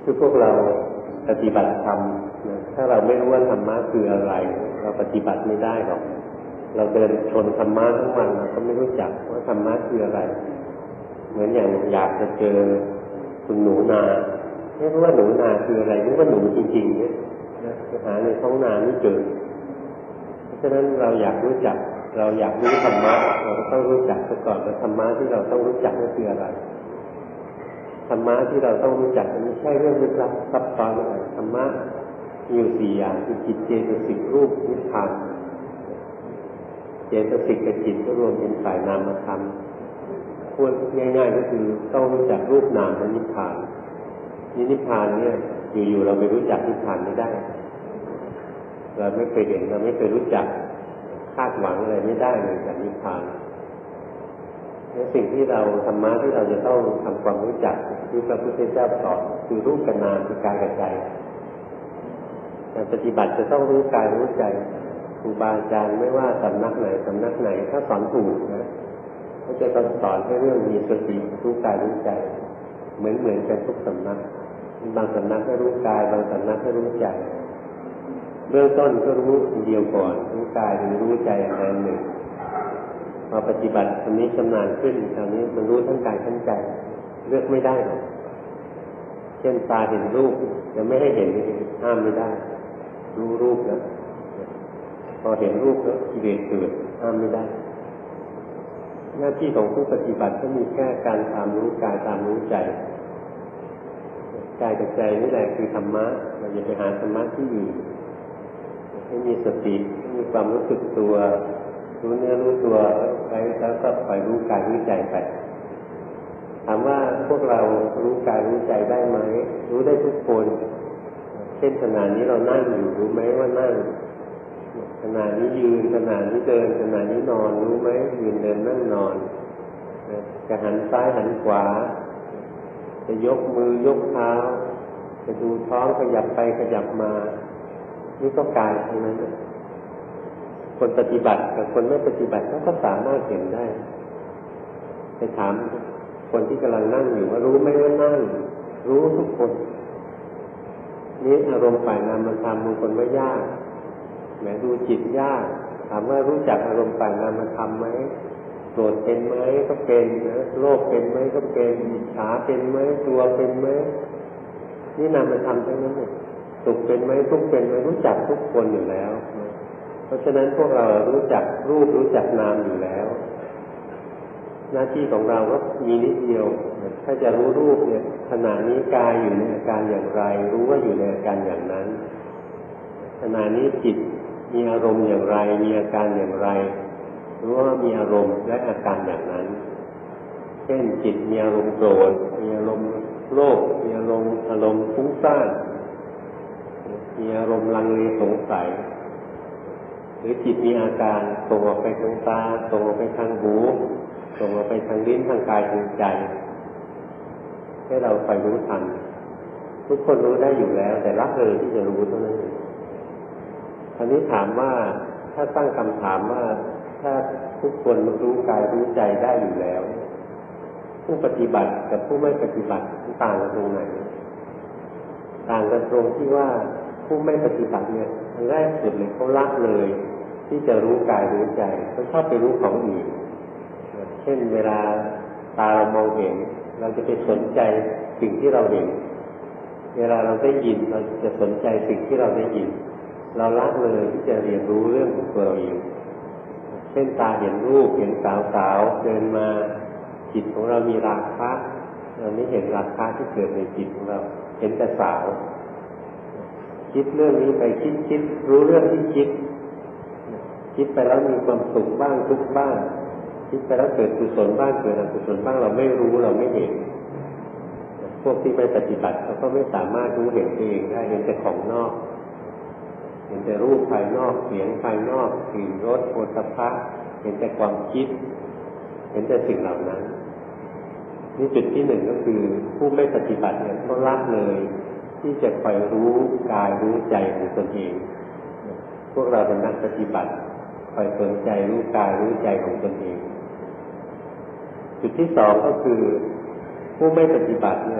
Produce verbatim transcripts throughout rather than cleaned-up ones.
คือพวกเราปฏิบัติธรรมนะถ้าเราไม่รู้ว่าธรรมะคืออะไรเราปฏิบัติไม่ได้หรอกเราเดินชนธรรมะทั้งวันเราก็ไม่รู้จักว่าธรรมะคืออะไรเหมือนอย่างอยากจะเจอคุณหนูนาไม่รู้ว่าหนูนาคืออะไรรู้ว่าหนูจริงๆเนี่ยนะไปหาในท้องนาไม่เจอเพราะฉะนั้นเราอยากรู้จักเราอยากรู้ธรรมะเราก็ต้องรู้จักซะก่อนว่าธรรมะที่เราต้องรู้จักนั่นคืออะไรธรรมะที่เราต้องรู้จักมันไม่ใช่เรื่องลึกลับซับซ้อนอะไรธรรมะมีอยู่สี่อย่างคือจิตเจตสิกรูปนิพพานเจตสิกกับจิตก็รวมเป็นฝ่ายนามธรรมพูดง่ายๆก็คือต้องรู้จักรูปนามและนิพพานนิพพานเนี่ยอยู่ๆเราไปรู้จักนิพพานไม่ได้เราไม่เคยเห็นเราไม่เคยรู้จักคาดหวังอะไรไม่ได้เลยจากนิพพานและสิ่งที่เราธรรมะที่เราจะต้องทำความรู้จักที่พระพุทธเจ้าสอนคือรูปกับนามคือกายกับใจการปฏิบัติจะต้องรู้กายรู้ใจครูบาอาจารย์ไม่ว่าสำนักไหนสำนักไหนถ้าสอนถูกนะเขาจะสอนให้เรื่องมีสติรู้กายรู้ใจเหมือนเหมือนกันทุกสำนักบางสำนักให้รู้กายบางสำนักให้รู้ใจเบื้องต้นก็รู้เดียวก่อนรู้กายหรือรู้ใจอันหนึ่งพอปฏิบัติตรงนี้ชำนาญขึ้นคราวนี้มันรู้ทั้งกายทั้งใจเลือกไม่ได้หรอกเช่นตาเห็นรูปจะไม่ให้เห็นห้ามไม่ได้รู้รูปแล้วพอเห็นรูปแล้วกิเลสเกิดห้ามไม่ได้หน้าที่ของผู้ปฏิบัติก็มีแค่การตามรู้กายตามรู้ใจกายกับใจนี่แหละคือธรรมะเราอย่าไปหาธรรมะที่อื่นให้มีสติให้มีความรู้สึกตัวรู้เนื้อรู้ตัวไปแล้วก็ไปรู้กายรู้ใจไปถามว่าพวกเรารู้กายรู้ใจได้ไหมรู้ได้ทุกคนเช่นขณะนี้เรานั่งอยู่รู้ไหมว่านั่งขณะนี้ยืนขณะนี้เดินขณะนี้นอนรู้ไหมยืนเดินนั่งนอนจะหันซ้ายหันขวาจะยกมือยกเท้าจะดูท้องขยับไปขยับมานี่ก็กายทั้งนั้นคนปฏิบัติกับคนไม่ปฏิบัติเขาก็สามารถเห็นได้ไปถามคนที่กำลังนั่งอยู่ว่ารู้ไหมว่านั่งรู้ทุกคนนี่อารมณ์ฝ่ายนามธรรมบางคนว่ายากแหมดูจิตยากถามว่ารู้จักอารมณ์ฝ่ายนามธรรมไหมโกรธเป็นไหมก็เป็นนะโลภเป็นไหมก็เป็นอิจฉาเป็นไหมกลัวเป็นไหมนี่นามธรรมทั้งนั้นเนี่ยสุขเป็นไหมทุกข์เป็นไหมรู้จักทุกคนอยู่แล้วเพราะฉะนั้นพวกเรารู้จักรูปรู้จักนามอยู่แล้วหน้าที่ของเราก็มีนิดเดียวถ้าจะรู้รูปเนี่ยขณะนี้กายอยู่ในอาการอย่างไรรู้ว่าอยู่ในอาการอย่างนั้นขณะนี้จิตมีอารมณ์อย่างไรมีอาการอย่างไรรู้ว่ามีอารมณ์และอาการอย่างนั้นเช่นจิตมีอารมณ์โกรธมีอารมณ์โลภมีอารมณ์อารมณ์ฟุ้งซ่านมีอารมณ์ลังเลสงสัยหรือจิตมีอาการส่งออกไปทางตาส่งออกไปทางหูส่งออกไปทางลิ้นทางกายทางใจให้เราไปรู้ทันทุกคนรู้ได้อยู่แล้วแต่ละเลยที่จะรู้เท่านั้นเองคราวนี้ถามว่าถ้าตั้งคำถามว่าถ้าทุกคนรู้กายรู้ใจได้อยู่แล้วผู้ปฏิบัติกับผู้ไม่ปฏิบัติต่างกันตรงไหนต่างกันตรงที่ว่าผู้ไม่ปฏิบัติเนี่ยแรกสุดเลยเขาละเลยที่จะรู้กายรู้ใจเขาชอบไปรู้ของอื่นเช่นเวลาตาเรามองเห็นเราจะไปสนใจสิ่งที่เราเห็นเวลาเราได้ยินเราจะสนใจสิ่งที่เราได้ยินเราละเลยที่จะเรียนรู้เรื่องของตัวเราเองเช่นตาเห็นรูปเห็นสาวๆเดินมาจิตของเรามีราคะเราไม่เห็นราคะที่เกิดในจิตของเราเห็นแต่สาวคิดเรื่องนี้ไปคิดคิดรู้เรื่องที่คิดคิดไปแล้วมีความสุขบ้างทุกข์บ้างคิดไปแล้วเกิดกุศลบ้างเกิดอกุศลบ้างเราไม่รู้เราไม่เห็นพวกที่ไม่ปฏิบัติเขาก็ไม่สามารถรู้เห็นตัวเองได้เห็นแต่ของนอกเห็นแต่รูปภายนอกเสียงภายนอกกลิ่นรสโผฏฐัพพะเห็นแต่ความคิดเห็นแต่สิ่งเหล่านั้นนี่จุดที่หนึ่งก็คือผู้ไม่ปฏิบัติเนี่ยเขาละเลยที่จะคอยรู้กายรู้ใจของตนเองพวกเราเป็นนักปฏิบัติคอยสนใจรู้กายรู้ใจของตนเองจุดที่สองก็คือผู้ไม่ปฏิบัติเนี่ย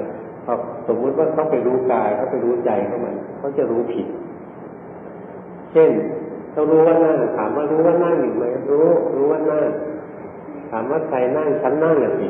พอสมมุติว่าเขาไปรู้กายเขาไปรู้ใจเขามันเขาจะรู้ผิดเช่นเขารู้ว่านั่งถามว่ารู้ว่านั่งอยู่ไหมรู้รู้ว่านั่งถามว่าใครนั่งฉันนั่งอย่างนี้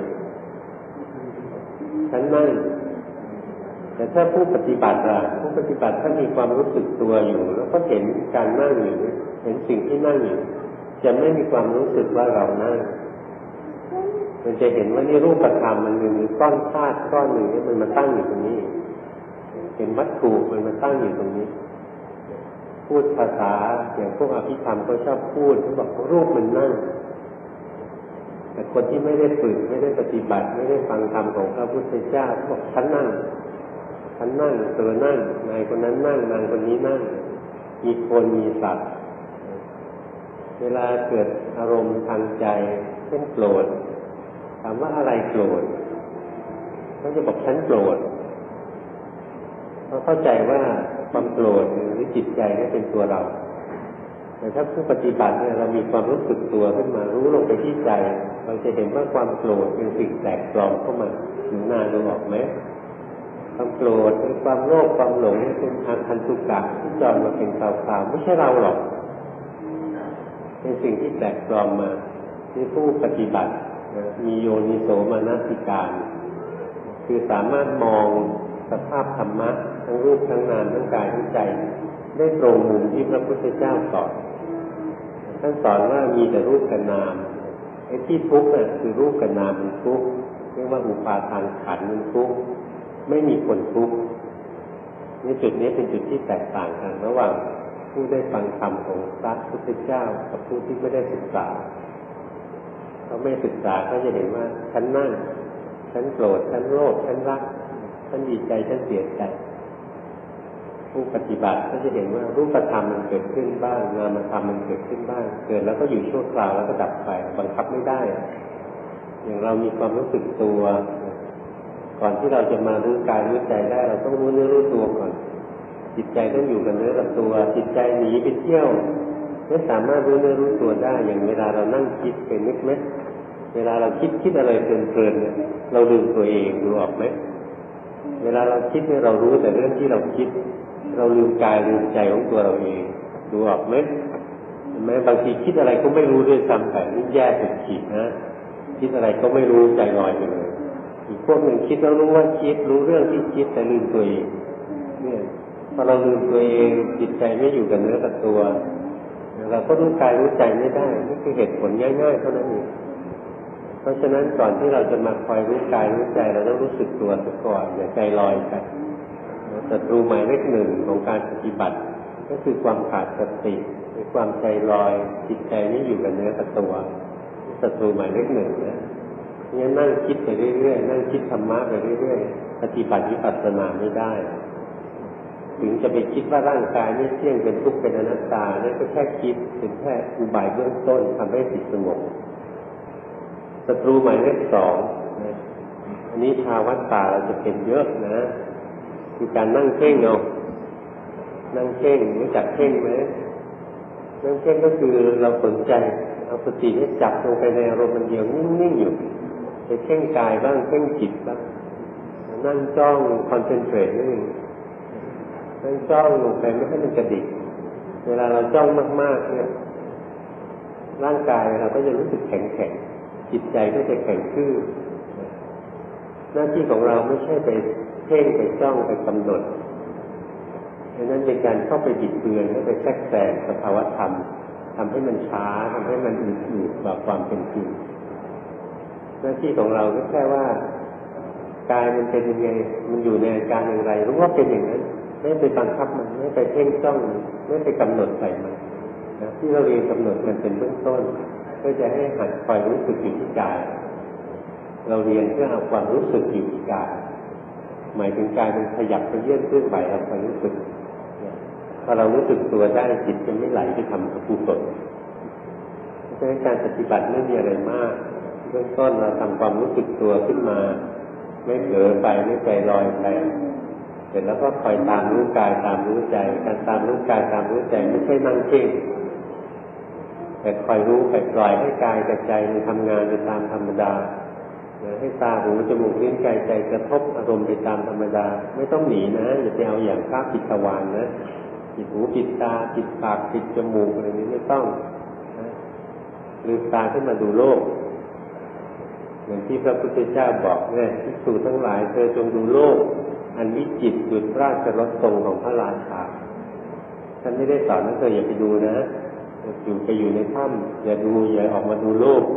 ฉันนั่งแต่ถ้าผู้ปฏิบัติล่ะผู้ปฏิบัติถ้ามีความรู้สึกตัวอยู่แล้วก็เห็นการนั่งอยู่เห็นสิ่งที่นั่งอยู่จะไม่มีความรู้สึกว่าเรานั่งมันจะเห็นว่านี่รูปธรรมมันมีก้อนธาตุก้อนหนึ่งนี่มันมาตั้งอยู่ตรงนี้เห็นวัตถุมันมาตั้งอยู่ตรงนี้พูดภาษาอย่างพวกอภิธรรมก็ชอบพูดเขาบอกรูปมันนั่งแต่คนที่ไม่ได้ฝึกไม่ได้ปฏิบัติไม่ได้ฟังธรรมของพระพุทธเจ้าเขาบอกฉันนั่งฉันนั่งเธอนั่งนายคนนั้นนั่งนางคนนี้นั่งมีคนมีสัตว์เวลาเกิดอารมณ์ทางใจเช่นโกรธถามว่าอะไรโกรธเขาจะบอกฉันโกรธเขาเข้าใจว่าความโกรธหรือจิตใจนี่เป็นตัวเราแต่ถ้าผู้ปฏิบัติเนี่ยเรามีความรู้สึกตัวขึ้นมารู้ลงไปที่ใจเราจะเห็นว่าความโกรธเป็นสิ่งแปลกปลอมเข้ามาถึงนานดูออกไหมความโกรธหรือความโลภความหลงเป็นอาคันตุกะที่จอมมาเป็นคราวๆไม่ใช่เราหรอกเป็นสิ่งที่แปลกปลอมมาที่ผู้ปฏิบัติมีโยนิโสมนสิการคือสามารถมองสภาพธรรมะทั้งรูปทั้งนามทั้งกายทั้งใจได้ตรงมุมที่พระพุทธเจ้าสอนท่านสอนว่ามีแต่รูปกับนามไอ้ที่ทุกข์น่ะคือรูปกับนามมันทุกข์เรียกว่าอุปาทานขันธ์มันทุกข์ไม่มีคนทุกข์ในจุดนี้เป็นจุดที่แตกต่างกันระหว่างผู้ได้ฟังธรรมของพระพุทธเจ้ากับผู้ที่ไม่ได้ศึกษาเขาไม่ศึกษาเขาจะเห็นว่าฉันนั่งฉันโกรธฉันโลภฉันรักฉันดีใจฉันเสียใจผู้ปฏิบัติก็จะเห็นว่ารูปธรรมมันเกิดขึ้นบ้างนามธรรมมันเกิดขึ้นบ้างเกิดแล้วก็อยู่ชั่วคราวแล้วก็ดับไปบังคับไม่ได้อย่างเรามีความรู้สึกตัวก่อนที่เราจะมารู้กายรู้ใจได้เราต้องรู้เนื้อรู้ตัวก่อนจิตใจต้องอยู่กับเนื้อกับตัวจิตใจหนีไปเที่ยวไม่สามารถรู้เนื้อรู้ตัวได้อย่างเวลาเรานั่งคิดเป็นนึกไหมเวลาเราคิดคิดอะไรเพลินๆเนี่ยเราลืมตัวเองดูออกไหมเวลาเราคิดเนี่ยเรารู้แต่เรื่องที่เราคิดเราลืมกายลืมใจของตัวเราเองดูออกไหมเห็นไหมบางทีคิดอะไรก็ไม่รู้ด้วยซ้ำไปนี่แย่สุดขีดนะคิดอะไรก็ไม่รู้ใจลอยไปเลยอีกพวกหนึ่งคิดแล้วรู้ว่าคิดรู้เรื่องที่คิดแต่ลืมตัวเองเนี่ยพอเราลืมตัวเองจิตใจไม่อยู่กับเนื้อกับตัวเราก็รู้กายรู้ใจไม่ได้นี่คือเหตุผลง่ายๆเท่านั้นเองเพราะฉะนั้นก่อนที่เราจะมาคอยรู้กายรู้ใจเราต้องรู้สึกตัวซะก่อนอย่าใจลอยไปศัตรูหมายเลขหนึ่งของการปฏิบัติก็คือความขาดสติหรือความใจลอยจิตใจไม่อยู่กับเนื้อกับตัวศัตรูหมายเลขหนึ่งนะงั้นนั่งคิดไปเรื่อยๆนั่งคิดธรรมะไปเรื่อยๆปฏิบัติวิปัสสนาไม่ได้ถึงจะไปคิดว่าร่างกายไม่เที่ยงเป็นทุกข์เป็นอนัตตานั่นก็แค่คิดเป็นแค่อุบายเบื้องต้นทำให้จิตสงบศัตรูหมายเลขสองอันนี้ภาวัตตาเราจะเป็นเยอะนะคือการนั่งเพ่งเอานั่งเพ่งรู้จักเพ่งไหมนั่งเพ่งก็คือเราสนใจเอาสติให้จับลงไปในอารมณ์มันเดียวนิ่งๆอยู่ไปเพ่งกายบ้างเพ่งจิตบ้างนั่งจ้องคอนเซนเทรตนี่นั่งจ้องลงไปไม่ให้มันกระดิกเวลาเราจ้องมากๆเนี่ยร่างกายเราก็จะรู้สึกแข็งๆจิตใจก็จะแข็งทื่อหน้าที่ของเราไม่ใช่ไปเพ่งไปจ้องไปกำหนดดังนั้นเป็นการเข้าไปบิดเบือนเข้าไปแทรกแซงสภาวธรรมทำให้มันช้าทำให้มันอืดๆกว่าความเป็นจริงหน้าที่ของเราก็แค่ว่ากายมันเป็นยังไงมันอยู่ในอาการอย่างไรรู้ว่าเป็นอย่างนั้นไม่ไปบังคับมันไม่ไปเพ่งจ้องไม่ไปกำหนดใส่มันนะที่เราเรียนกำหนดมันเป็นเบื้องต้นเพื่อจะให้หัดคอยรู้สึกอยู่ที่กายเราเรียนเพื่อเอาความรู้สึกอยู่ที่กายหมายถึงกายมันขยับไปเยื่อนเคลื่อนไหวเราคอยรู้สึกพอเรารู้สึกตัวได้จิตจะไม่ไหลไปทำอกุศลเพราะฉะนั้นการปฏิบัติไม่มีอะไรมากเบื้องต้นเราทำความรู้สึกตัวขึ้นมาไม่เผลอไปไม่ใจลอยไปเสร็จแล้วก็คอยตามรู้กายตามรู้ใจการตามรู้กายตามรู้ใจไม่ใช่นั่งเพ่งแต่คอยรู้ไปปล่อยให้กายกับใจมันทำงานไปตามธรรมดาให้ตาหูจมูกลิ้นกายใจกระทบอารมณ์ไปตามธรรมดาไม่ต้องหนีนะอย่าไปเอาอย่างพระปิดทวารนะปิดหูปิดตาปิดปากปิดจมูกอะไรนี้ไม่ต้องลืมตาขึ้นมาดูโลกเหมือนที่พระพุทธเจ้าบอกเนี่ยภิกษุทั้งหลายเธอจงดูโลกอันวิจิตรดุจราชรถทรงของพระราชาท่านไม่ได้สอนว่าเธออย่าไปดูนะอยู่ไปอยู่ในถ้ำอย่าดูอย่าออกมาดูโลก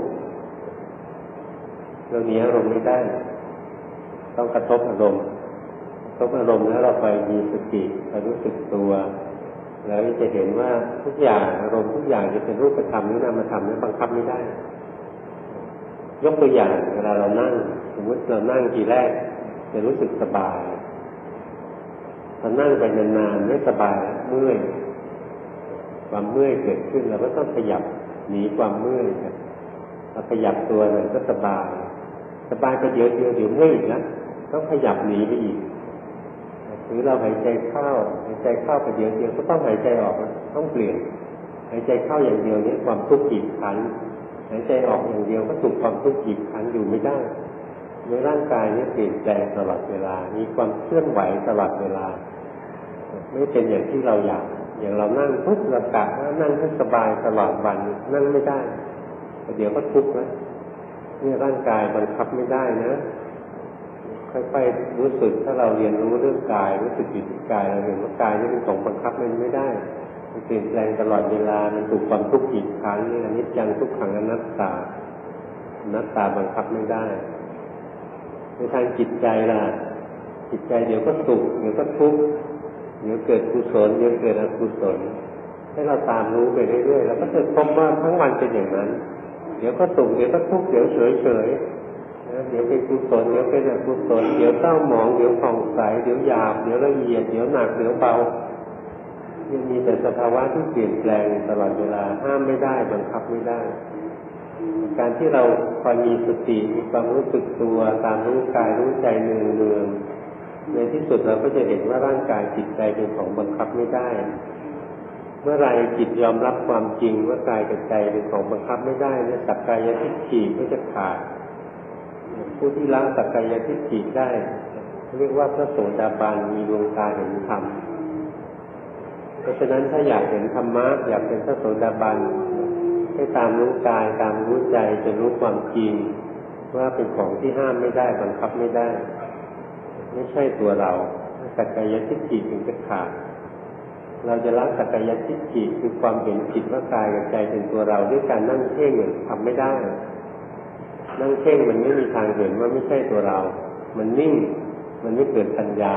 เราหนีอารมณ์ไม่ได้ต้องกระทบอารมณ์กระทบอารมณ์แล้วเราไปมีสติไปรู้สึกตัวแล้วจะเห็นว่าทุกอย่างอารมณ์ทุกอย่างจะเป็นรูปธรรมหรือนามธรรมนั้นบังคับไม่ได้ยกตัวอย่างเวลาเรานั่งสมมติเรานั่งทีแรกจะรู้สึกสบายพอนั่งไปนานๆไม่สบายเมื่อยความเมื่อยเกิดขึ้นเราก็ต้องขยับหนีความเมื่อยเราขยับตัวหน่อยก็สบายสบายไปเดี๋ยวเดียวเดี๋ยวเมื่อยอีกนะต้องขยับหนีไปอีกหรือเราหายใจเข้าหายใจเข้าไปเดี๋ยวเดียวก็ต้องหายใจออกต้องเปลี่ยนหายใจเข้าอย่างเดียวนี้ความทุกข์กีดขันหายใจออกอย่างเดียวก็ถูกความทุกข์กีดขันอยู่ไม่ได้ในร่างกายนี้เปลี่ยนแปลงตลอดเวลามีความเคลื่อนไหวตลอดเวลาไม่เป็นอย่างที่เราอยากอย่างเรานั่งปุ๊บเรากะว่านั่งให้สบายตลอดวันนั่งไม่ได้เดี๋ยวก็ทุกข์นะนี่ร่างกายบังคับไม่ได้นะค่อยๆรู้สึกถ้าเราเรียนรู้เรื่องกายรู้สึกอยู่ที่กายเราเห็นว่ากายนี่เป็นของบังคับมันไม่ได้มันเปลี่ยนแปลงตลอดเวลามันถูกความทุกข์กีดขันนี่อนิจจังทุกขังอนัตตาอนัตตาบังคับไม่ได้ในทางจิตใจล่ะจิตใจเดี๋ยวก็สุขเดี๋ยวก็ทุกข์เดี๋ยวเกิดกุศลเดี๋ยวเกิดอกุศลให้เราตามรู้ไปเรื่อยๆแล้วก็จะพบว่าทั้งวันเป็นอย่างนั้นเดี๋ยวก็สุขเดี๋ยวก็ทุกข์เดี๋ยวเฉยเฉยเดี๋ยวเป็นกุศลเดี๋ยวเป็นอกุศลเดี๋ยวเศร้าหมองเดี๋ยวผ่องใสเดี๋ยวหยาบเดี๋ยวละเอียดเดี๋ยวหนักเดี๋ยวเบายังมีแต่สภาวะที่เปลี่ยนแปลงตลอดเวลาห้ามไม่ได้บังคับไม่ได้การที่เราคอยมีสติมีความรู้สึกตัวตามรู้กายรู้ใจเนืองๆในที่สุดเราก็จะเห็นว่าร่างกายจิตใจเป็นของบังคับไม่ได้เมื่อไรจิตยอมรับความจริงว่ากายกับใจเป็นของบังคับไม่ได้เนี่ยสักกายทิฏฐิก็จะขาดผู้ที่ละสักกายทิฏฐิได้เรียกว่าพระโสดาบันมีดวงตาเห็นธรรมเพราะฉะนั้นถ้าอยากเห็นธรรมะอยากเป็นพระโสดาบันให้ตามรู้กายตามรู้ใจจะรู้ความจริงว่าเป็นของที่ห้ามไม่ได้บังคับไม่ได้ไม่ใช่ตัวเราสักกายทิฏฐิถึงจะขาดเราจะละสักกายทิฏฐิคือความเห็นผิดว่ากายกับใจเป็นตัวเราด้วยการนั่งเพ่งทำไม่ได้นั่งเพ่งมันไม่มีทางเห็นว่าไม่ใช่ตัวเรามันนิ่งมันไม่เกิดปัญญา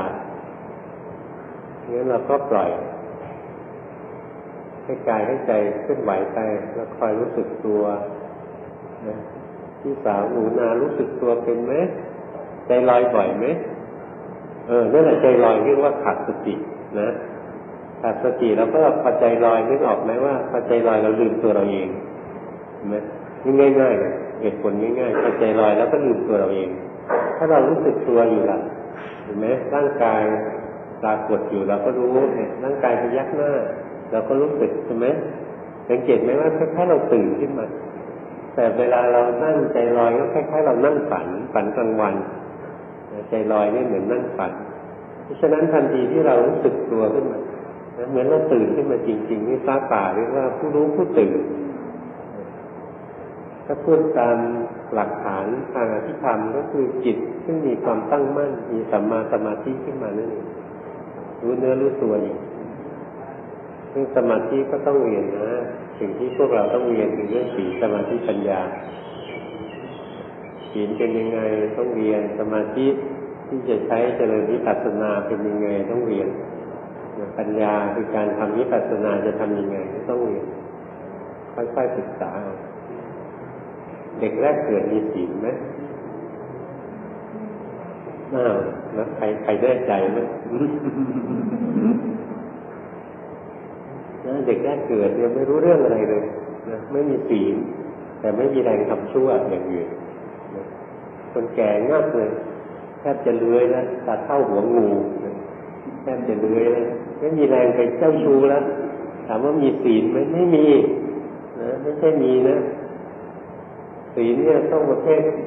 งั้นเราก็ปล่อยให้กายให้ใจเคลื่อนไหวไปแล้วคอยรู้สึกตัวนะพี่สาวหนูนารู้สึกตัวเป็นไหมใจลอยบ่อยไหมเออนั่นแหละใจลอยเรียกว่าขาดสตินะขาดสติแล้วก็พอใจลอยนึกออกไหมว่าพอใจลอยเราลืมตัวเราเองเห็นไหมนี่ง่ายๆเลยเหตุผลง่ายๆพอใจลอยแล้วก็ลืมตัวเราเองถ้าเรารู้สึกตัวอยู่ล่ะเห็นไหมร่างกายปรากฏอยู่เราก็รู้เนี่ยร่างกายพยักหน้าเราก็รู้สึกใช่ไหมสังเกตไหมว่าคล้ายๆเราตื่นขึ้นมาแต่เวลาเรานั่งใจลอยก็คล้ายๆเรานั่งฝันฝันกลางวันใจลอยนี่เหมือนนั่งฝันเพราะฉะนั้นทันทีที่เรารู้สึกตัวขึ้นมาเหมือนเราตื่นขึ้นมาจริงๆนี่ฟ้าป่าเรียกว่าผู้รู้ผู้ตื่นถ้าพูดตามหลักฐานทางอภิธรรมก็คือจิตซึ่งมีความตั้งมั่นมีสัมมาสมาธิขึ้นมานั่นเองรู้เนื้อรู้ตัวอยู่ซึ่งสมาธิก็ต้องเรียนนะสิ่งที่พวกเราต้องเรียนคือเรื่องศีลสมาธิปัญญาศีลเป็นยังไงต้องเรียนสมาธิที่จะใช้เจริญวิปัสสนาเป็นยังไงต้องเรียนปัญญาคือการทำวิปัสสนาจะทำยังไงต้องเรียนค่อยๆศึกษาเด็กแรกเกิดมีศีลไหมอ้าวแล้วใครใครแน่ใจไหมนะเด็กแรกเกิดยังไม่รู้เรื่องอะไรเลยนะไม่มีศีลแต่ไม่มีแรงทำชั่วอย่างอื่นนะคนแก่งับเลยแทบจะเลื้อยแล้วตาเท่าหัวงูนะแทบจะเลื้อยแล้วไม่มีแรงไปเจ้าชู้แล้วถามว่ามีศีลไหมไม่มีนะไม่ใช่มีนะศีลเนี่ยต้องประเภท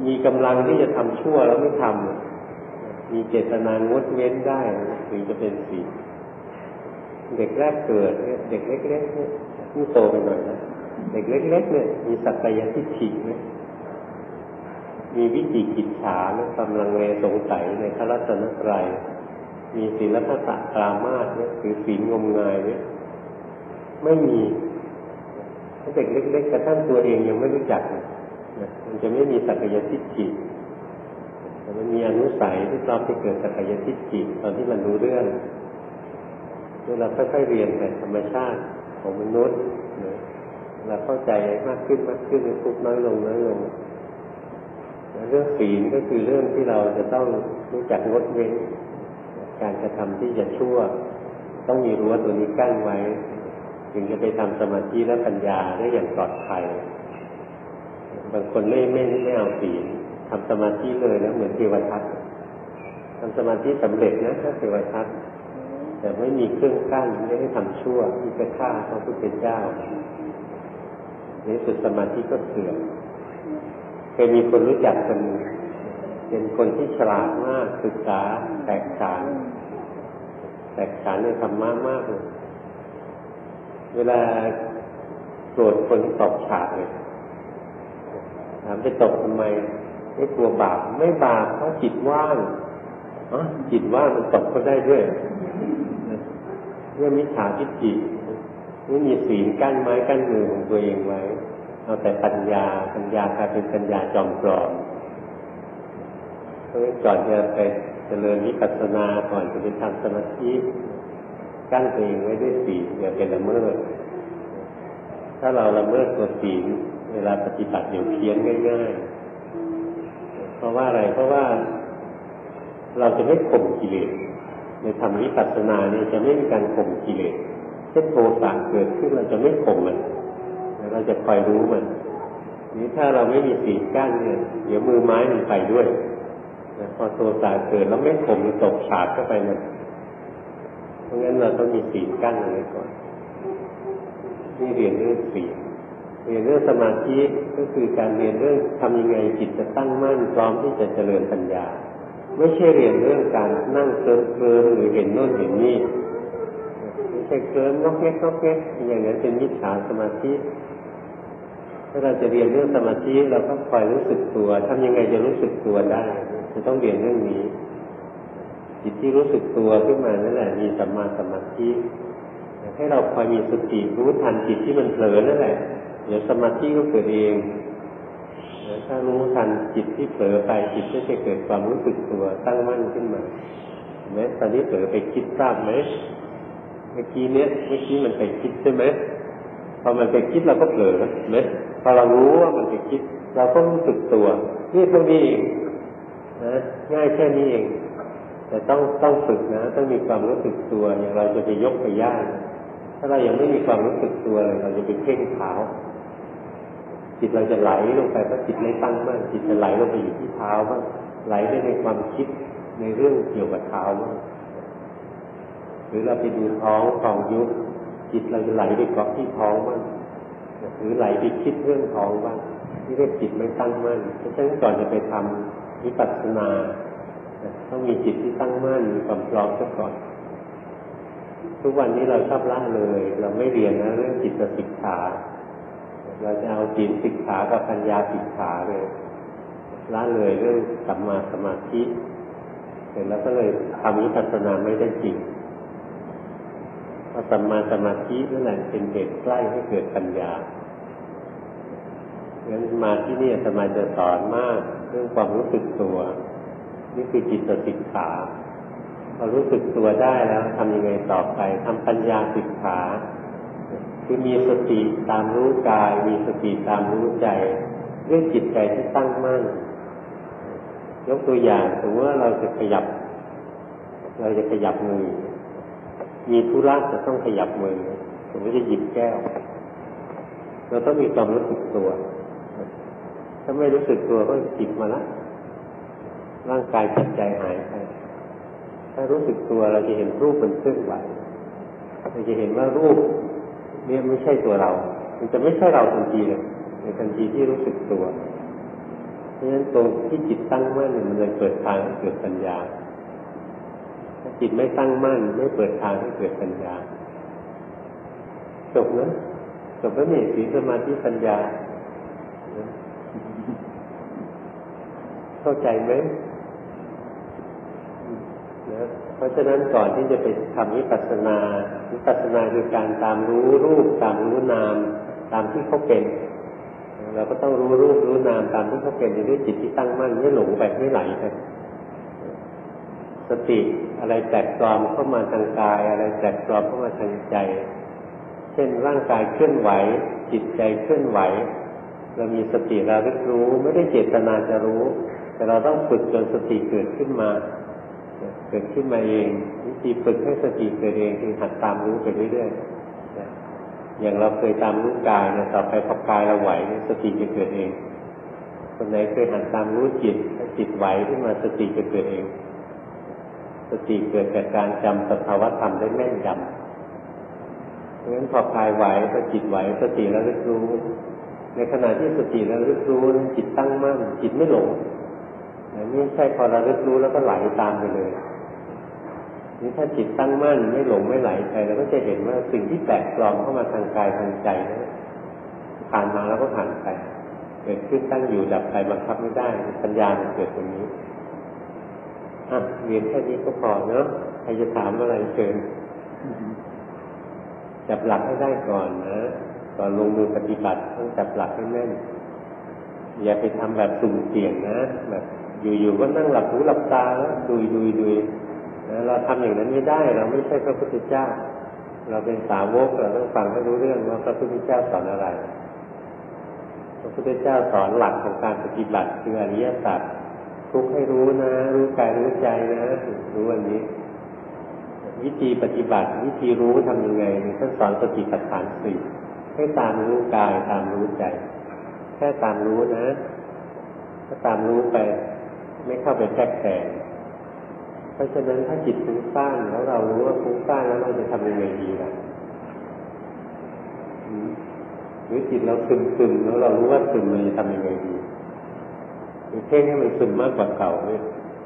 มีกำลังที่จะทำชั่วแล้วไม่ทำมีเจตนางดเว้นได้ถึงจะเป็นศีลเด็กแรกเกิดเนี่ยเด็กเล็กๆเนี่ยผู้โตไปหน่อยนะเด็กเล็กๆเนี่ยมีสักกายทิฏฐิไหมมีวิจิกิจฉาและกำลังเลสงสัยในพระรัตนตรัยมีศีลพัตตปรามาสเนี่ยคือศีลงมงายเนี่ยไม่มีถ้าเด็กเล็กๆกระทั่งตัวเองยังไม่รู้จักนะมันจะไม่มีสักกายทิฏฐิแต่มันมีอนุสัยที่พร้อมที่เกิดสักกายทิฏฐิตอนที่มันรู้เรื่องเมื่อเราค่อยๆเรียนแต่ธรรมชาติของมนุษย์เราเข้าใจมากขึ้นมากขึ้นทุกน้อยลงน้อยลงเรื่องศีลก็คือเรื่องที่เราจะต้องรู้จักงดเว้นการกระทำที่จะชั่วต้องมีรั้วตัวนี้กั้นไว้ถึงจะไปทำสมาธิและปัญญาได้อย่างปลอดภัยบางคนไม่ไม่ไม่เอาศีลทำสมาธิเลยแล้วเหมือนเทวทัตทำสมาธิสำเร็จนะถ้าเทวทัตแต่ไม่มีเครื่องกั้นไม่ได้ทำชั่วที่จะฆ่าพระพุทธเจ้าในสุดสมาธิก็เสื่อมเคยมีคนรู้จักคนเป็นคนที่ฉลาดมากศึกษาแตกฉานแตกฉานในธรรมะมากเลยเวลาโกรธคนที่ตบฉาดเลยถามไปตบทำไมไม่กลัวบาปไม่บาปเพราะจิตว่างอ๋อจิตว่างมันตบก็ได้ด้วยเรื่องมิจฉาทิฏฐิไม่มีศีลกั้นไม้กั้นมือของตัวเองไว้เอาแต่ปัญญาปัญญากลายเป็นปัญญาจอมปลอมเพราะฉะนั้นก่อนจะไปเจริญวิปัสสนาก่อนจะไปทำสมาธิกั้นตัวเองไว้ด้วยศีลอย่าเป็นละเมิดถ้าเราละเมิดตัวศีลเวลาปฏิบัติเดี๋ยวเพี้ยนง่ายๆเพราะว่าอะไรเพราะว่าเราจะไม่ข่มกิเลสในทำวิปัสสนาเนี่ยจะไม่มีการข่มกิเลสเช่นโทสะเกิดขึ้นเราจะไม่ข่มมันเราจะคอยรู้มันนี้ถ้าเราไม่มีศีลกั้นเนี่ยเดี๋ยวมือไม้มันไปด้วยพอโทสะเกิดแล้วไม่ข่มมันตกฉาดเข้าไปมันเพราะงั้นเราต้องมีศีลกั้นไว้ก่อนนี่เรียนเรื่องศีลเรียนเรื่องสมาธิก็คือการเรียนเรื่องทำยังไงจิตจะตั้งมั่นพร้อมที่จะเจริญปัญญาไม่ใช่เรียนเรื่องการนั่งเคลิ้มเคลิ้มหรือเห็นโน่นเห็นนี่ไม่ใช่เคลิ้มงอกแงกงอกแงกอย่างนั้นเป็นมิจฉาสมาธิถ้าเราจะเรียนเรื่องสมาธิเราก็คอยรู้สึกตัวทำยังไงจะรู้สึกตัวได้จะต้องเรียนเรื่องนี้จิตที่รู้สึกตัวขึ้นมานั่นแหละมีสัมมาสมาธิให้เราคอยมีสติรู้ทันจิตที่มันเผลอนั่นแหละเดี๋ยวสมาธิก็เกิดเองถ้ารู้ทันจิตที่เผลอไปจิตก็จะเกิดความรู้สึกตัวตั้งมั่นขึ้นมาเห็นไหมตอนนี้เผลอไปคิดทราบไหมเมื่อกี้เนี้ยเมื่อกี้มันไปคิดใช่ไหมพอมันไปคิดเราก็เผลอเห็นไหมพอเรารู้ว่ามันไปคิดเราก็รู้สึกตัวนี่เท่านี้เองนะง่ายแค่นี้เองแต่ต้องต้องฝึกนะต้องมีความรู้สึกตัวอย่างเราจะไปยกไปย่างถ้าเรายังไม่มีความรู้สึกตัวเลยเราจะไปเพ่งเท้าจิตเราจะไหลลงไปเพราะจิตไม่ตั้งมั่นจิตจะไหลลงไปอยู่ที่เท้าบ้างไหลไปในความคิดในเรื่องเกี่ยวกับเท้าบ้างหรือเราไปดูท้องท้องยุบจิตเราจะไหลไปเกาะที่ท้องบ้างหรือไหลไปคิดเรื่องท้องบ้างที่เรียกจิตไม่ตั้งมั่นเพราะฉะนั้นก่อนจะไปทำวิปัสสนาต้องมีจิตที่ตั้งมั่นมีความพร้อมซะก่อนทุกวันนี้เราชอบละเลยเราไม่เรียนนะเรื่องจิตศึกษาเราจะเอาศีลศึกษากับปัญญาศึกษาเลยละเลยเรื่องสัมมาสมาธิเสร็จแล้วก็เลยทำวิปัสสนาไม่ได้จริงเพราะสัมมาสมาธินั่นแหละเป็นเหตุใกล้ให้เกิดปัญญางั้นมาที่นี่อาตมาจะสอนมากเรื่องความรู้สึกตัวนี่คือจิตศึกษาพอรู้สึกตัวได้แล้วทำยังไงต่อไปทำปัญญาศึกษาคือมีสติตามรู้กายมีสติตามรู้ใจเรื่องจิตใจที่ตั้งมั่นยกตัวอย่างสมมติว่าเราจะขยับเราจะขยับมือมีธุระจะต้องขยับมือสมมติจะหยิบแก้วเราต้องมีความรู้สึกตัวถ้าไม่รู้สึกตัวก็หยิบมาละร่างกายจิตใจหายไปถ้ารู้สึกตัวเราจะเห็นรูปเป็นเคลื่อนไหวเราจะเห็นว่ารูปเนี่ยไม่ใช่ตัวเรามันจะไม่ใช่เราทันทีเลยในทันทีที่รู้สึกตัวเพราะฉะนั้นตรงที่จิตตั้งมั่นมันเลยเปิดทางให้เกิดปัญญาถ้าจิตไม่ตั้งมั่นไม่เปิดทางให้เกิดปัญญาจบนะจบแล้วนี่ศีลสมาธิปัญญาเข้าใจไหมนะเพราะฉะนั้นก่อนที่จะไปทำวิปัสสนาวิปัสสนาคือการตามรู้รูปตามรู้นามตามที่เขาเป็นเราก็ต้องรู้รูปรู้นามตามที่เขาเป็นด้วยจิตที่ตั้งมั่นไม่หลงไปไม่ไหลไปสติอะไรแปลกปลอมเข้ามาทางกายอะไรแปลกปลอมเข้ามาทางใจเช่นร่างกายเคลื่อนไหวจิตใจเคลื่อนไหวเรามีสติระลึกรู้ไม่ได้เจตนาจะรู้แต่เราต้องฝึกจนสติเกิดขึ้นมาเกิดขึ้นมาเองวิธีฝึกให้สติเกิดเองคือหัดตามรู้ไปเรื่อยๆอย่างเราเคยตามรู้กายนะต่อไปพอกายเราไหวสติจะเกิดเองคนไหนเคยหัดตามรู้จิตถ้าจิตไหวขึ้นมาสติจะเกิดเองสติเกิดจากการจำสภาวะธรรมได้แม่นยำเพราะฉะนั้นพอกายไหวพอจิตไหวสติระลึกรู้ในขณะที่สติระลึกรู้จิตตั้งมั่นจิตไม่หลงนี่ใช่พอระลึกรู้แล้วก็ไหลตามไปเลยนี่ถ้าจิตตั้งมั่นไม่หลงไม่ไหลไปเราก็จะเห็นว่าสิ่งที่แปลกปลอมเข้ามาทางกายทางใจนั้นผ่านมาแล้วก็ผ่านไปเกิดขึ้นตั้งอยู่ดับไปบังคับไม่ได้ปัญญามันเกิดตรงนี้อ่ะเรียนแค่นี้ก็พอเนาะใครจะถามอะไรเชิญจับหลักให้ได้ก่อนนะก่อนลงมือปฏิบัติต้องจับหลักให้แน่นอย่าไปทำแบบสุ่มเสี่ยงนะแบบอยู่ๆก็นั่งหลับหูหลับตาแล้วดุยดุยดุยนะเราทำอย่างนั้นไม่ได้เราไม่ใช่พระพุทธเจ้าเราเป็นสาวกเราต้องฟังให้รู้เรื่องว่าพระพุทธเจ้าสอนอะไรพระพุทธเจ้าสอนหลักของการปฏิบัติคืออริยสัจทุกให้รู้นะรู้กายรู้ใจนะรู้อันนี้วิธีปฏิบัติวิธีรู้ทำยังไงท่านสอนสติปัฏฐานสี่ให้ตามรู้กายตามรู้ใจแค่ตามรู้นะถ้าตามรู้ไปไม่เข้าไปแทรกแซงเพราะฉะนั้นถ้าจิตฟุ้งซ่านแล้วเรารู้ว่าฟุ้งซ่านแล้วเราจะทำยังไงดีล่ะหรือจิตเราซึมซึมแล้วเรารู้ว่าซึมเราจะทำยังไงดีหรือเพ่งให้มันซึมมากกว่าเก่าเลย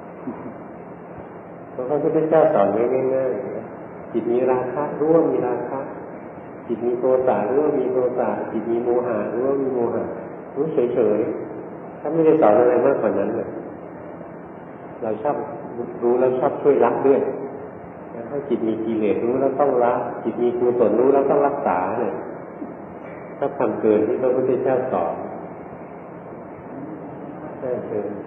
เพราะพระพุทธเจ้าสอนง่ายๆจิตมีราคะรู้ว่ามีราคะจิตมีโทสะรู้ว่ามีโทสะจิตมีโมหะรู้ว่ามีโมหะรู้เฉยๆถ้าไม่ได้สอนอะไรมากกว่านั้นเลยเราชอบรู้แล้วชอบช่วยละด้วยถ้าจิตมีกิเลสรู้แล้วต้องละจิตมีกุศลรู้แล้วต้องรักษาเนี่ยถ้าทำเกินที่พระพุทธเจ้าสอนใช่เกิน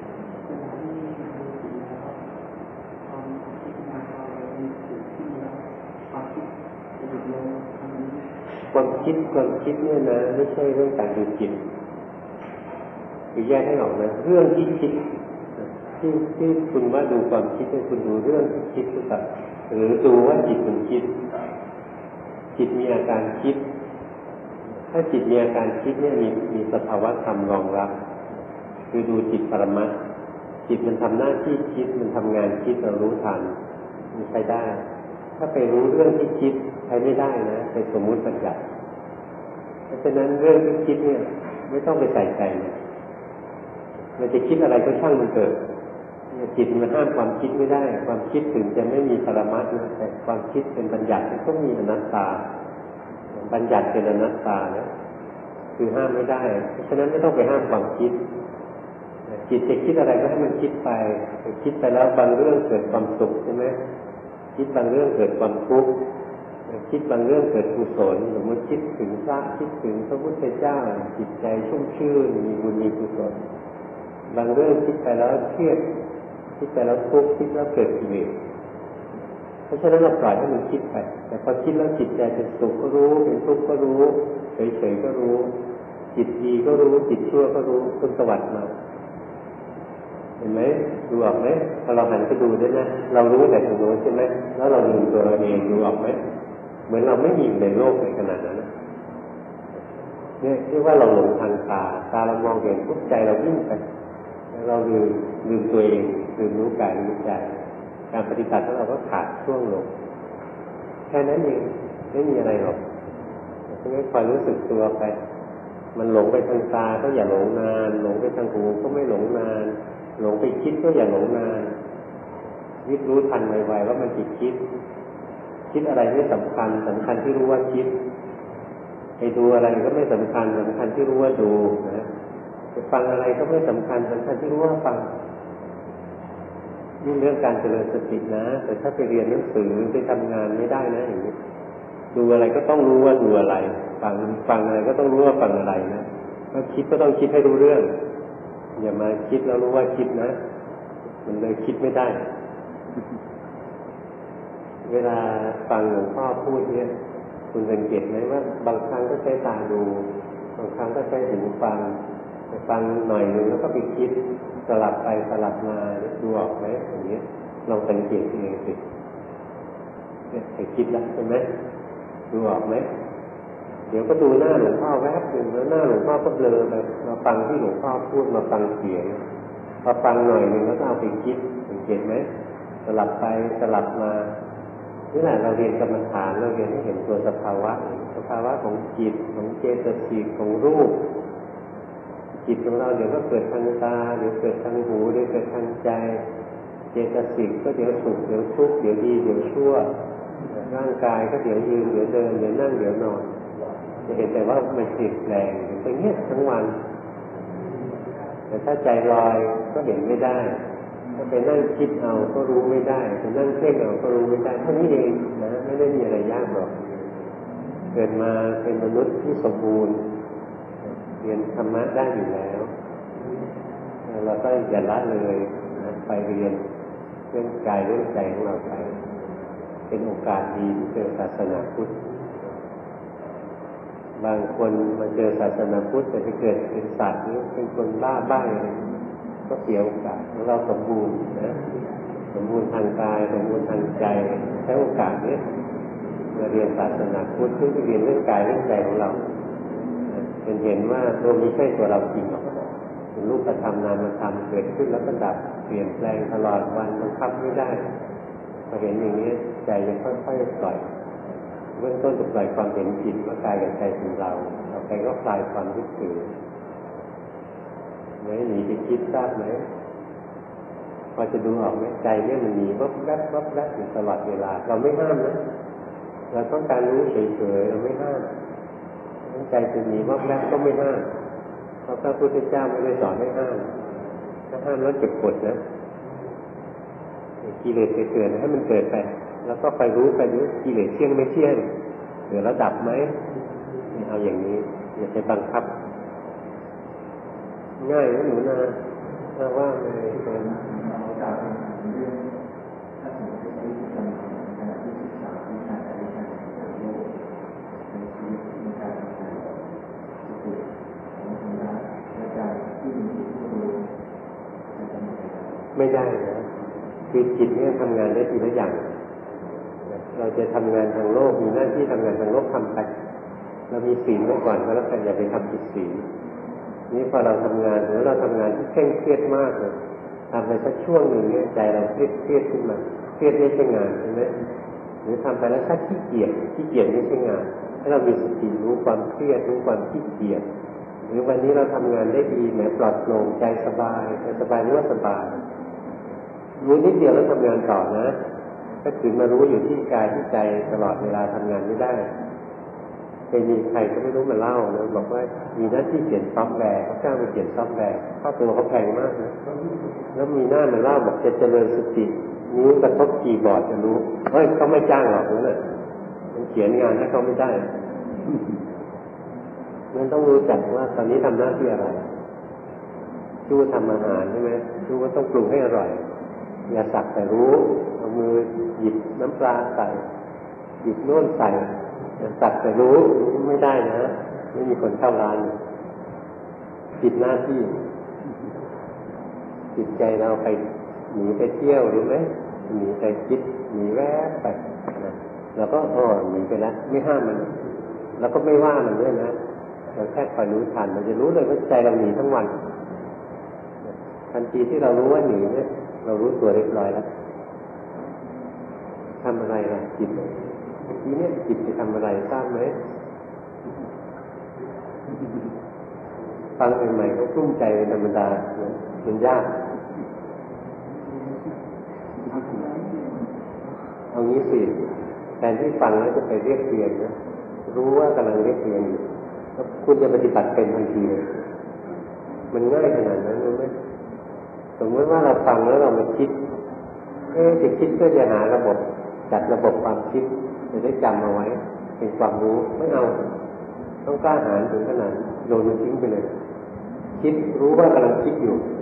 ความคิดความคิดเนี่ยนะไม่ใช่เรื่องการดูจิตคือแยกให้ออกนะเรื่องที่คิดที่ที่คุณว่าดูความคิดเนี่ยคุณดูเรื่องที่คิดหรือเปล่าหรือดูว่าจิตมันคิดจิตมีอาการคิดถ้าจิตมีอาการคิดเนี่ยมีมีสภาวะธรรมรองรับคือดูจิตปรมัตถ์จิตมันทำหน้าที่คิดมันทำงานคิดเรารู้ทันมันใช้ได้ถ้าไปรู้เรื่องที่คิดใช้ไม่ได้นะไปสมมุติบัญญัติเพราะฉะนั้นเรื่องที่คิดเนี่ยไม่ต้องไปใส่ใจนะมันจะคิดอะไรก็ช่างมันเกิดจิตมันห้ามความคิดไม่ได้ความคิดถึงจะไม่มีปรมัตถ์นะแต่ความคิดเป็นบัญญัติก็มีอนัตตาบัญญัติเป็นอนัตตานะคือห้ามไม่ได้เพราะฉะนั้นไม่ต้องไปห้ามความคิดจิตจะคิดอะไรก็ให้มันคิดไปคิดไปแล้วบางเรื่องเกิดความสุขใช่ไหมคิดบางเรื่องเกิดความทุกข์คิดบางเรื่องเกิดกุศลสมมติคิดถึงพระคิดถึงพระพุทธเจ้าจิตใจชุ่มชื่นมีบุญมีกุศลบางเรื่องคิดไปแล้วเครียดคิดไปแล้วทุกข์คิดแล้วเกิดกิเลสเพราะฉะนั้นเราปล่อยให้มันคิดไปแต่พอคิดแล้วจิตใจเป็นสุขก็รู้เป็นทุกข์ก็รู้เฉยๆก็รู้จิตดีก็รู้จิตชั่วก็รู้คุณสวัสดิ์มาเห็นไหมดูออกไหมพอเราหันไปดูด้วยนะเรารู้แต่ตรงโน้นใช่ไหมแล้วเราลืมตัวเราเองดูออกไหมเหมือนเราไม่มีในโลกในขนาดนั้นเนี่ยเรียกว่าเราหลงทางตาตาเรามองเห็นปุ๊บใจเราวิ่งไปเราลืมลืมตัวเองลืมรู้กายรู้ใจการปฏิบัติของเราก็ขาดช่วงลงแค่นั้นเองไม่มีอะไรหรอกไม่คอยรู้สึกตัวไปมันหลงไปทางตาก็อย่าหลงนานหลงไปทางหูก็ไม่หลงนานหลงไปคิดก็อย่าหลงนานวิรู้ทันไวๆว่ามันจิตคิดคิดอะไรไม่สำคัญสำคัญที่รู้ว่าคิดไปดูอะไรก็ไม่สำคัญสำคัญที่รู้ว่าดูนะไปฟังอะไรก็ไม่สำคัญสำคัญที่รู้ว่าฟังนี่เรื่องการเจริญสตินะแต่ถ้าไปเรียนหนังสือไปทำงานไม่ได้นะอย่างนี้ดูอะไรก็ต้องรู้ว่าดูอะไรฟังฟังอะไรก็ต้องรู้ว่าฟังอะไรนะถ้าคิดก็ต้องคิดให้รู้เรื่องอย่ามาคิดแล้วรู้ว่าคิดนะมันเลยคิดไม่ได้เวลาฟังหลวงพ่อพูดเนี่ยคุณสังเกตไหมว่าบางครั้งก็ใช้ตาดูบางครั้งก็ใช้หูฟังฟังหน่อยหนึ่งแล้วก็ไปคิดสลับไปสลับมาดูออกไหมอย่างนี้ลองสังเกตเองสิเนี่ยไปคิดแล้วใช่ไหมดูออกไหมเดี๋ยวก็ดูหน้าหลวงพ่อแวบหนึ่งแล้วหน้าหลวงพ่อก็เบลอไปมาฟังที่หลวงพ่อพูดมาฟังเสียงพอฟังหน่อยหนึ่งแล้วก็เอาไปคิดสังเกตไหมสลับไปสลับมานี่แหละเราเรียนกรรมฐานเราเรียนให้เห็นตัวสภาวะสภาวะของจิตของเจตสิกของรูปจิตของเราเดี๋ยวก็เกิดทางตาเดี๋ยวเกิดทางหูเดี๋ยวเกิดทางใจเจตสิกก็เดี๋ยวสุขเดี๋ยวทุกข์เดี๋ยวดีเดี๋ยวชั่วร่างกายก็เดี๋ยวยืนเดี๋ยวเดินเดี๋ยวนั่งเดี๋ยวนอนจะเห็นแต่ว่ามันเปลี่ยนแปลงอย่างเงี้ยทั้งวันแต่ถ้าใจลอยก็เห็นไม่ได้ถ้าไปนั่งคิดเอาก็รู้ไม่ได้ไปนั่งเพ่งเอาก็รู้ไม่ได้เท่านี้เองนะไม่ได้มีอะไรยากหรอกเกิดมาเป็นมนุษย์ที่สมบูรณ์เรียนธรรมะได้อยู่แล้วเราก็อย่าละเลยนะไปเรียนเรื่องกายเรื่องใจของเราไปเป็นโอกาสดีที่เจอศาสนาพุทธบางคนมาเจอศาสนาพุทธแต่ไปเกิดเป็นสัตว์หรือเป็นคนบ้าใบ้อะไรก็เสียโอกาสเราสมบูรณ์นะสมบูรณ์ทางกายสมบูรณ์ทางใจใช้โอกาสนี้มาเรียนศาสนาพุทธเพื่อจะเรียนเรื่องกายเรื่องใจของเราเป็นเห็นว่าตัวนี้ใช่ตัวเราจริงหรอกเป็นรูปธรรมนามธรรมเกิดขึ้นแล้วก็ดับเปลี่ยนแปลงตลอดวันบังคับไม่ได้พอเห็นอย่างนี้ใจจะค่อยๆปล่อยเบื้องต้นจะปล่อยความเห็นผิดว่ากายกับใจเป็นเราต่อไปก็คลายความยึดถือไม่หนีไปคิดทราบไหมพอจะดูออกไหมใจเนี่ยมันหนีวับแวบวับแวบอยู่ตลอดเวลาเราไม่ห้ามนะเราต้องการรู้เฉยๆเราไม่ห้ามใจจะหนีวับแวบก็ไม่ห้ามเพราะพระพุทธเจ้าไม่ได้สอนให้ห้ามถ้าห้ามแล้วเก็บกดนะกิเลสเกิดให้มันเกิดไปแล้วก็ไปรู้ไปรู้กิเลสเที่ยงไม่เที่ยงเกิดแล้วดับไหมเอาอย่างนี้อย่าไปบังคับง่ายนะหนูนาถ้าว่าไงเป็นไม่ได้นะคือจิตเนี่ยทำงานได้ทีละอย่างเราจะทำงานทางโลกมีหน้าที่ทำงานทางโลกทำไปเรามีศีลไว้ก่อนก็แล้วกันอย่าไปทำผิดศีลนี่พอเราทำงานหรือเราทำงานที่เคร่งเครียดมากเลยทำไปสักช่วงหนึ่งเนี่ยใจเราเครียดเครียดขึ้นมาเครียดไม่ใช่งานใช่ไหมหรือทำไปแล้วชักขี้เกียจขี้เกียจไม่ใช่งานให้เรามีสติรู้ความเครียดรู้ความขี้เกียจหรือวันนี้เราทำงานได้ดีแหมปลอดโปร่งใจสบายใจสบายรู้ว่าสบายรู้นิดเดียวแล้วทำงานต่อนะถ้าถึงมารู้อยู่ที่กายที่ใจตลอดเวลาทำงานไม่ได้เคยมีใครก็ไม่รู้มาเล่านะบอกว่ามีหน้าที่เขียนซอฟต์แวร์เขาจ้างไปเขียนซอฟต์แวร์ค่าตัวเขาแพงมากนะแล้วมีหน้ามาเล่าบอกจะเจริญสตินิ้วกระทบคีย์บอร์ดจะรู้เฮ้ยเขาไม่จ้างหรอกนั่นแหละมันเขียนงานให้เขาไม่ได้มันต้องรู้จักว่าตอนนี้ทำหน้าที่อะไรชู้ทำอาหารใช่ไหมชู้ก็ต้องปรุงให้อร่อยอย่าสักแต่รู้เอามือหยิบน้ำปลาใส่หยิบโน่นใส่อย่าสักแต่รู้ไม่ได้นะไม่มีคนเข้าร้านผิดหน้าที่จิตใจเราไปหนีไปเที่ยวรู้ไหมหนีไปคิดหนีแวบไปนะเราก็อ๋อหนีไปแล้วไม่ห้ามมันแล้วก็ไม่ว่ามันด้วยนะเราแค่คอยรู้ทันเราจะรู้เลยว่าใจเราหนีทั้งวันทันทีที่เรารู้ว่าหนีเนี่ยเรารู้ตัวเรียบร้อยแล้วทำอะไรล่ะจิตเมื่อกี้เนี่ยจิตจะทำอะไรทราบไหมฟังใหม่ๆก็กลุ้มใจเป็นธรรมดามันยากเอางี้สิแทนที่ฟังแล้วจะไปเรียกเรียนนะรู้ว่ากำลังเรียกเรียนอยู่แล้วคุณจะปฏิบัติเป็นทันทีเลยมันง่ายขนาดนั้นรู้ไหมสมมติว่าเราฟังแล้วเรามาคิดเอ๊ะจะคิดเพื่อจะหาระบบจัดระบบความคิดจะได้จำเอาไว้เป็นความรู้ไม่เอาต้องกล้าหาญถึงขนาดโยนมันทิ้งไปเลยคิดรู้ว่ากำลังคิดอยู่